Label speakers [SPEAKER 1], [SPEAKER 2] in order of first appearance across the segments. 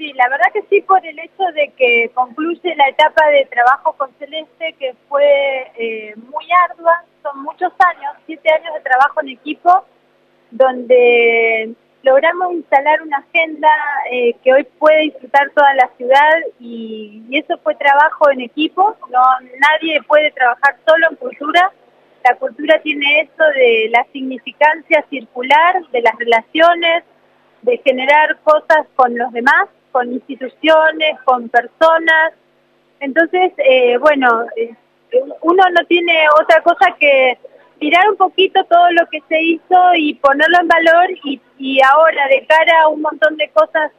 [SPEAKER 1] Sí, la verdad que sí, por el hecho de que concluye la etapa de trabajo con Celeste, que fue muy ardua. Son muchos años, 7 años de trabajo en equipo, donde logramos instalar una agenda que hoy puede disfrutar toda la ciudad, y eso fue trabajo en equipo. No, nadie puede trabajar solo en cultura. La cultura tiene eso de la significancia circular, de las relaciones, de generar cosas con los demás, con instituciones, con personas. Entonces, uno no tiene otra cosa que mirar un poquito todo lo que se hizo y ponerlo en valor, y ahora, de cara a un montón de cosas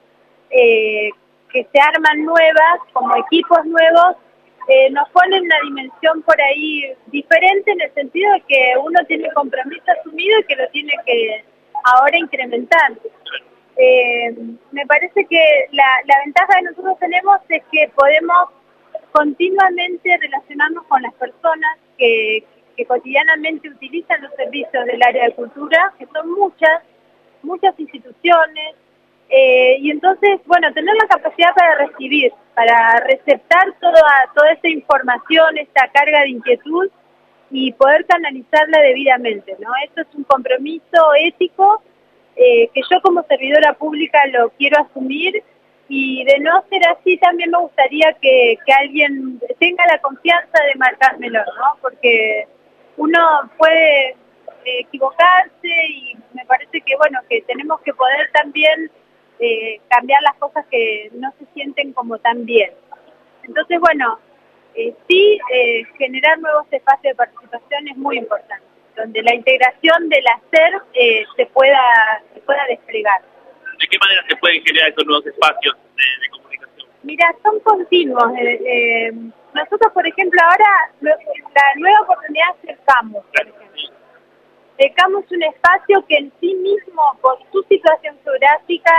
[SPEAKER 1] que se arman nuevas, como equipos nuevos, nos ponen una dimensión por ahí diferente, en el sentido de que uno tiene compromiso asumido y que lo tiene que ahora incrementar. Me parece que la ventaja que nosotros tenemos es que podemos continuamente relacionarnos con las personas que cotidianamente utilizan los servicios del área de cultura, que son muchas instituciones, y entonces, bueno, tener la capacidad para recibir, para receptar toda esta información, esta carga de inquietud, y poder canalizarla debidamente, ¿no? Esto es un compromiso ético que yo, como servidora pública, lo quiero asumir, y de no ser así también me gustaría que alguien tenga la confianza de marcármelo, ¿no? Porque uno puede equivocarse, y me parece que, bueno, que tenemos que poder también cambiar las cosas que no se sienten como tan bien. Entonces, bueno, generar nuevos espacios de participación es muy importante, donde la integración del hacer se pueda desplegar.
[SPEAKER 2] ¿De qué manera se pueden generar estos nuevos espacios de comunicación?
[SPEAKER 1] Mira, son continuos. Nosotros, por ejemplo, ahora la nueva oportunidad es el Camus, por ejemplo. El Camus es un espacio que en sí mismo, por su situación geográfica,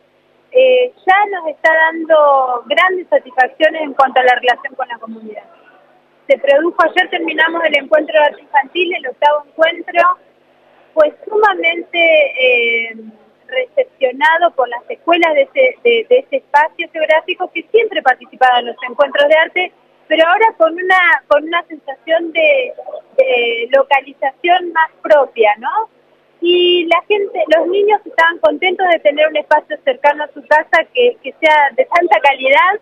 [SPEAKER 1] ya nos está dando grandes satisfacciones en cuanto a la relación con la comunidad. Se produjo, ayer terminamos el encuentro de arte infantil, el 8º encuentro, fue sumamente recepcionado por las escuelas de ese espacio geográfico, que siempre participaban en los encuentros de arte, pero ahora con una sensación de localización más propia, ¿no? Y la gente, los niños estaban contentos de tener un espacio cercano a su casa que sea de tanta calidad,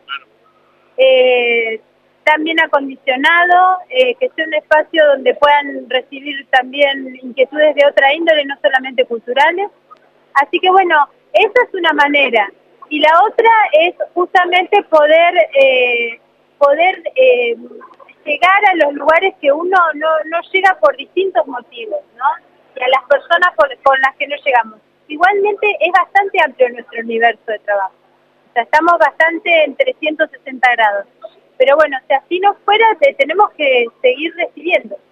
[SPEAKER 1] tan bien acondicionado, que sea un espacio donde puedan recibir también inquietudes de otra índole, no solamente culturales. Así que, bueno, esa es una manera. Y la otra es justamente poder llegar a los lugares que uno no llega por distintos motivos, ¿no? Y a las personas con las que no llegamos. Igualmente es bastante amplio nuestro universo de trabajo. O sea, estamos bastante en 360 grados. Pero bueno, si así no fuera, tenemos que seguir recibiendo.